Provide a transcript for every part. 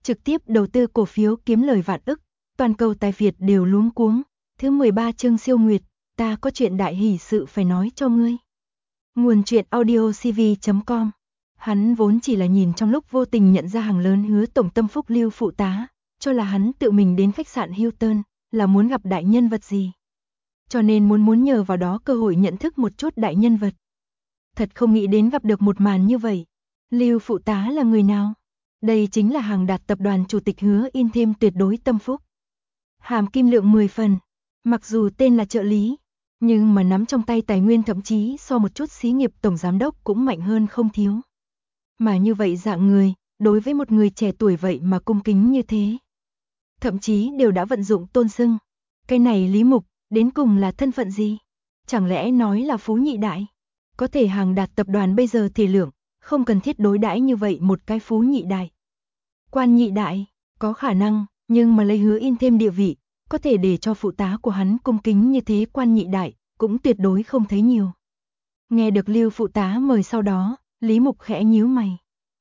trực tiếp đầu tư cổ phiếu kiếm lời vạn ức, toàn cầu tài Việt đều luống cuống. Thứ 13 chương siêu nguyệt, ta có chuyện đại hỷ sự phải nói cho ngươi. Nguồn truyện audiocv.com. Hắn vốn chỉ là nhìn trong lúc vô tình nhận ra hàng lớn Hứa tổng tâm phúc Lưu phụ tá, cho là hắn tự mình đến khách sạn Hilton, là muốn gặp đại nhân vật gì. Cho nên muốn nhờ vào đó cơ hội nhận thức một chút đại nhân vật. Thật không nghĩ đến gặp được một màn như vậy. Lưu phụ tá là người nào? Đây chính là Hàng Đạt tập đoàn chủ tịch Hứa In thêm tuyệt đối tâm phúc. Hàm kim lượng 10 phần, mặc dù tên là trợ lý, nhưng mà nắm trong tay tài nguyên thậm chí so một chút xí nghiệp tổng giám đốc cũng mạnh hơn không thiếu. Mà như vậy dạng người, đối với một người trẻ tuổi vậy mà cung kính như thế. Thậm chí đều đã vận dụng tôn xưng. Cái này Lý Mục, đến cùng là thân phận gì? Chẳng lẽ nói là phú nhị đại? Có thể Hàng Đạt tập đoàn bây giờ thể lượng, không cần thiết đối đãi như vậy một cái phú nhị đại. Quan nhị đại, có khả năng, nhưng mà lấy Hứa In thêm địa vị, có thể để cho phụ tá của hắn cung kính như thế quan nhị đại, cũng tuyệt đối không thấy nhiều. Nghe được Lưu phụ tá mời sau đó, Lý Mục khẽ nhíu mày.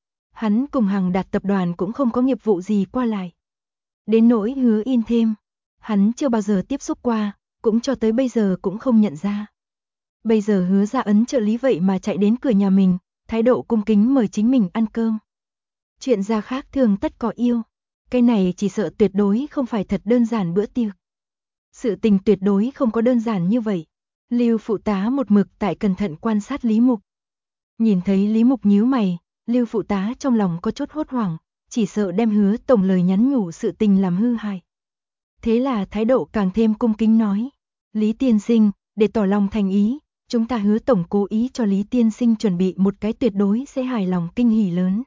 Hắn cùng Hàng Đạt tập đoàn cũng không có nghiệp vụ gì qua lại. Đến nỗi Hứa In thêm, hắn chưa bao giờ tiếp xúc qua, cũng cho tới bây giờ cũng không nhận ra. Bây giờ Hứa Gia Ấn trợ lý vậy mà chạy đến cửa nhà mình, thái độ cung kính mời chính mình ăn cơm. Chuyện gia khác thường tất có yêu, cái này chỉ sợ tuyệt đối không phải thật đơn giản bữa tiệc. Sự tình tuyệt đối không có đơn giản như vậy. Lưu phụ tá một mực tại cẩn thận quan sát Lý Mục. Nhìn thấy Lý Mục nhíu mày, Lưu phụ tá trong lòng có chút hốt hoảng, chỉ sợ đem Hứa tổng lời nhắn nhủ sự tình làm hư hại. Thế là thái độ càng thêm cung kính nói, Lý tiên sinh, để tỏ lòng thành ý, chúng ta Hứa tổng cố ý cho Lý tiên sinh chuẩn bị một cái tuyệt đối sẽ hài lòng kinh hỉ lớn.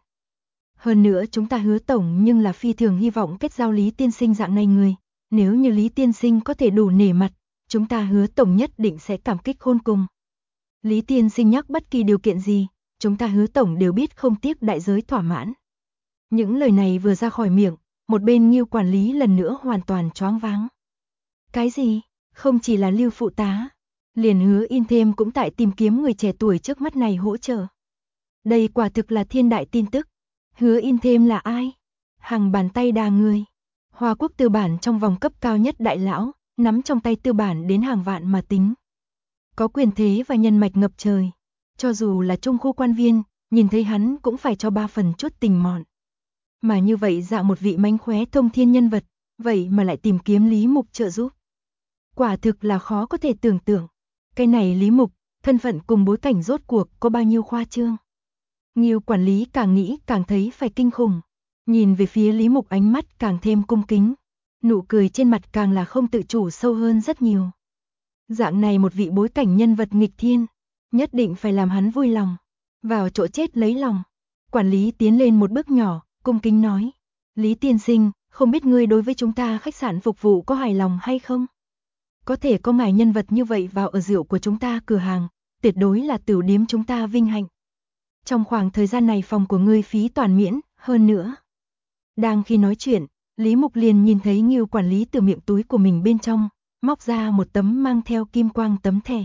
Hơn nữa chúng ta Hứa tổng nhưng là phi thường hy vọng kết giao Lý tiên sinh dạng này người, nếu như Lý tiên sinh có thể đủ nể mặt, chúng ta Hứa tổng nhất định sẽ cảm kích khôn cùng. Lý tiên sinh nhắc bất kỳ điều kiện gì, chúng ta Hứa tổng đều biết không tiếc đại giới thỏa mãn. Những lời này vừa ra khỏi miệng, một bên Ngưu quản lý lần nữa hoàn toàn choáng váng. Cái gì? Không chỉ là Lưu phụ tá, liền Hứa In thêm cũng tại tìm kiếm người trẻ tuổi trước mắt này hỗ trợ. Đây quả thực là thiên đại tin tức. Hứa In thêm là ai? Hàng bàn tay đà người. Hoa Quốc tư bản trong vòng cấp cao nhất đại lão, nắm trong tay tư bản đến hàng vạn mà tính. Có quyền thế và nhân mạch ngập trời. Cho dù là trung khu quan viên, nhìn thấy hắn cũng phải cho 3 phần chút tình mọn. Mà như vậy dạng một vị mánh khóe thông thiên nhân vật, vậy mà lại tìm kiếm Lý Mục trợ giúp. Quả thực là khó có thể tưởng tượng. Cái này Lý Mục, thân phận cùng bối cảnh rốt cuộc có bao nhiêu khoa trương. Ngưu quản lý càng nghĩ càng thấy phải kinh khủng. Nhìn về phía Lý Mục ánh mắt càng thêm cung kính. Nụ cười trên mặt càng là không tự chủ sâu hơn rất nhiều. Dạng này một vị bối cảnh nhân vật nghịch thiên, nhất định phải làm hắn vui lòng. Vào chỗ chết lấy lòng. Quản lý tiến lên một bước nhỏ, cung kính nói. Lý tiên sinh, không biết ngươi đối với chúng ta khách sạn phục vụ có hài lòng hay không? Có thể có ngài nhân vật như vậy vào ở rượu của chúng ta cửa hàng, tuyệt đối là tửu điếm chúng ta vinh hạnh. Trong khoảng thời gian này phòng của ngươi phí toàn miễn, hơn nữa. Đang khi nói chuyện, Lý Mục liền nhìn thấy Ngưu quản lý từ miệng túi của mình bên trong, móc ra một tấm mang theo kim quang tấm thẻ.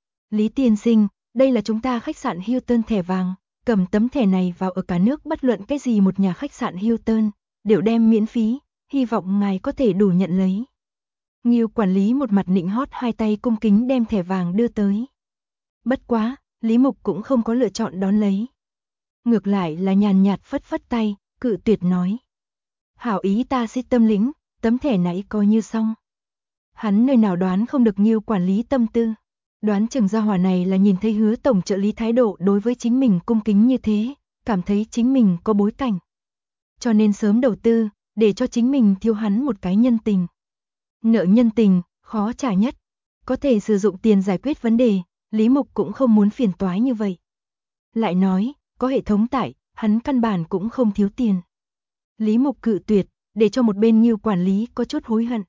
Lý tiên sinh, đây là chúng ta khách sạn Hilton thẻ vàng, cầm tấm thẻ này vào ở cả nước bất luận cái gì một nhà khách sạn Hilton, đều đem miễn phí, hy vọng ngài có thể đủ nhận lấy. Ngưu quản lý một mặt nịnh hót hai tay cung kính đem thẻ vàng đưa tới. Bất quá, Lý Mục cũng không có lựa chọn đón lấy. Ngược lại là nhàn nhạt phất phất tay, cự tuyệt nói. Hảo ý ta xin tâm lĩnh, tấm thẻ này coi như xong. Hắn nơi nào đoán không được Ngưu quản lý tâm tư. Đoán chừng gia hỏa này là nhìn thấy Hứa tổng trợ lý thái độ đối với chính mình cung kính như thế, cảm thấy chính mình có bối cảnh. Cho nên sớm đầu tư, để cho chính mình thiếu hắn một cái nhân tình. Nợ nhân tình, khó trả nhất. Có thể sử dụng tiền giải quyết vấn đề, Lý Mục cũng không muốn phiền toái như vậy. Lại nói, có hệ thống tại, hắn căn bản cũng không thiếu tiền. Lý Mục cự tuyệt, để cho một bên Ngưu quản lý có chút hối hận.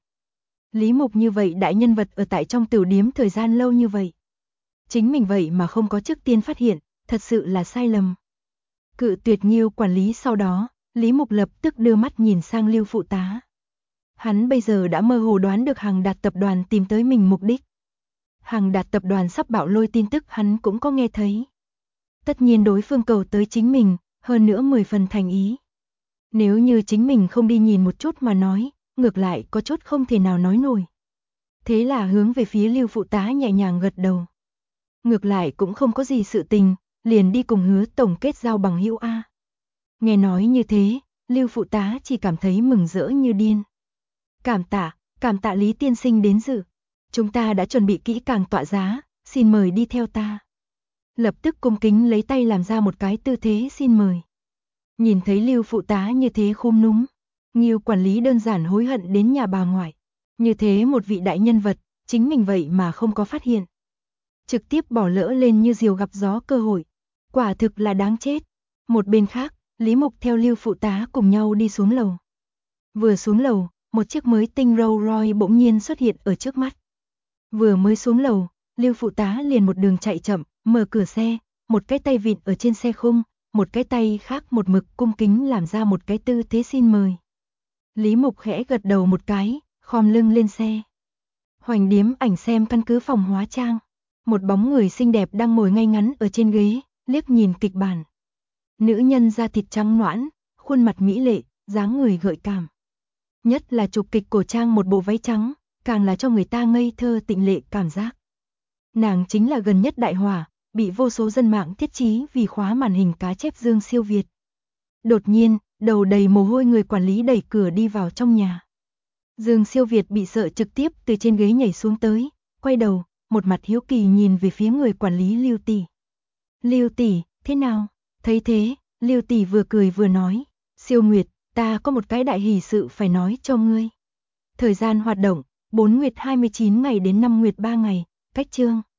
Lý Mục như vậy đại nhân vật ở tại trong tửu điếm thời gian lâu như vậy. Chính mình vậy mà không có trước tiên phát hiện, thật sự là sai lầm. Cự tuyệt Ngưu quản lý sau đó, Lý Mục lập tức đưa mắt nhìn sang Lưu phụ tá. Hắn bây giờ đã mơ hồ đoán được Hàng Đạt tập đoàn tìm tới mình mục đích. Hàng Đạt tập đoàn sắp bạo lôi tin tức hắn cũng có nghe thấy. Tất nhiên đối phương cầu tới chính mình, hơn nữa 10 phần thành ý. Nếu như chính mình không đi nhìn một chút mà nói, ngược lại có chút không thể nào nói nổi. Thế là hướng về phía Lưu phụ tá nhẹ nhàng gật đầu. Ngược lại cũng không có gì sự tình, liền đi cùng Hứa tổng kết giao bằng hữu a. Nghe nói như thế, Lưu phụ tá chỉ cảm thấy mừng rỡ như điên. Cảm tạ Lý tiên sinh đến dự. Chúng ta đã chuẩn bị kỹ càng tọa giá, xin mời đi theo ta. Lập tức cung kính lấy tay làm ra một cái tư thế xin mời. Nhìn thấy Lưu phụ tá như thế khum núm, Ngưu quản lý đơn giản hối hận đến nhà bà ngoại. Như thế một vị đại nhân vật, chính mình vậy mà không có phát hiện. Trực tiếp bỏ lỡ lên như diều gặp gió cơ hội. Quả thực là đáng chết. Một bên khác, Lý Mục theo Lưu phụ tá cùng nhau đi xuống lầu. Vừa xuống lầu, một chiếc mới tinh Rolls Royce bỗng nhiên xuất hiện ở trước mắt. Vừa mới xuống lầu, Lưu phụ tá liền một đường chạy chậm, mở cửa xe, một cái tay vịn ở trên xe khung, một cái tay khác một mực cung kính làm ra một cái tư thế xin mời. Lý Mục khẽ gật đầu một cái, khom lưng lên xe. Hoành điếm ảnh xem căn cứ phòng hóa trang. Một bóng người xinh đẹp đang ngồi ngay ngắn ở trên ghế, liếc nhìn kịch bản. Nữ nhân da thịt trắng nõn, khuôn mặt mỹ lệ, dáng người gợi cảm. Nhất là chụp kịch cổ trang một bộ váy trắng, càng là cho người ta ngây thơ tịnh lệ cảm giác. Nàng chính là gần nhất đại hỏa, bị vô số dân mạng thiết chí vì khóa màn hình cá chép Dương Siêu Việt. Đột nhiên, đầu đầy mồ hôi người quản lý đẩy cửa đi vào trong nhà. Dương Siêu Việt bị sợ trực tiếp từ trên ghế nhảy xuống tới, quay đầu, một mặt hiếu kỳ nhìn về phía người quản lý Lưu tỷ. Lưu tỷ, thế nào? Thấy thế, Lưu tỷ vừa cười vừa nói, Siêu Nguyệt, ta có một cái đại hỷ sự phải nói cho ngươi. Thời gian hoạt động, 4 nguyệt 29 ngày đến 5 nguyệt 3 ngày, cách chương.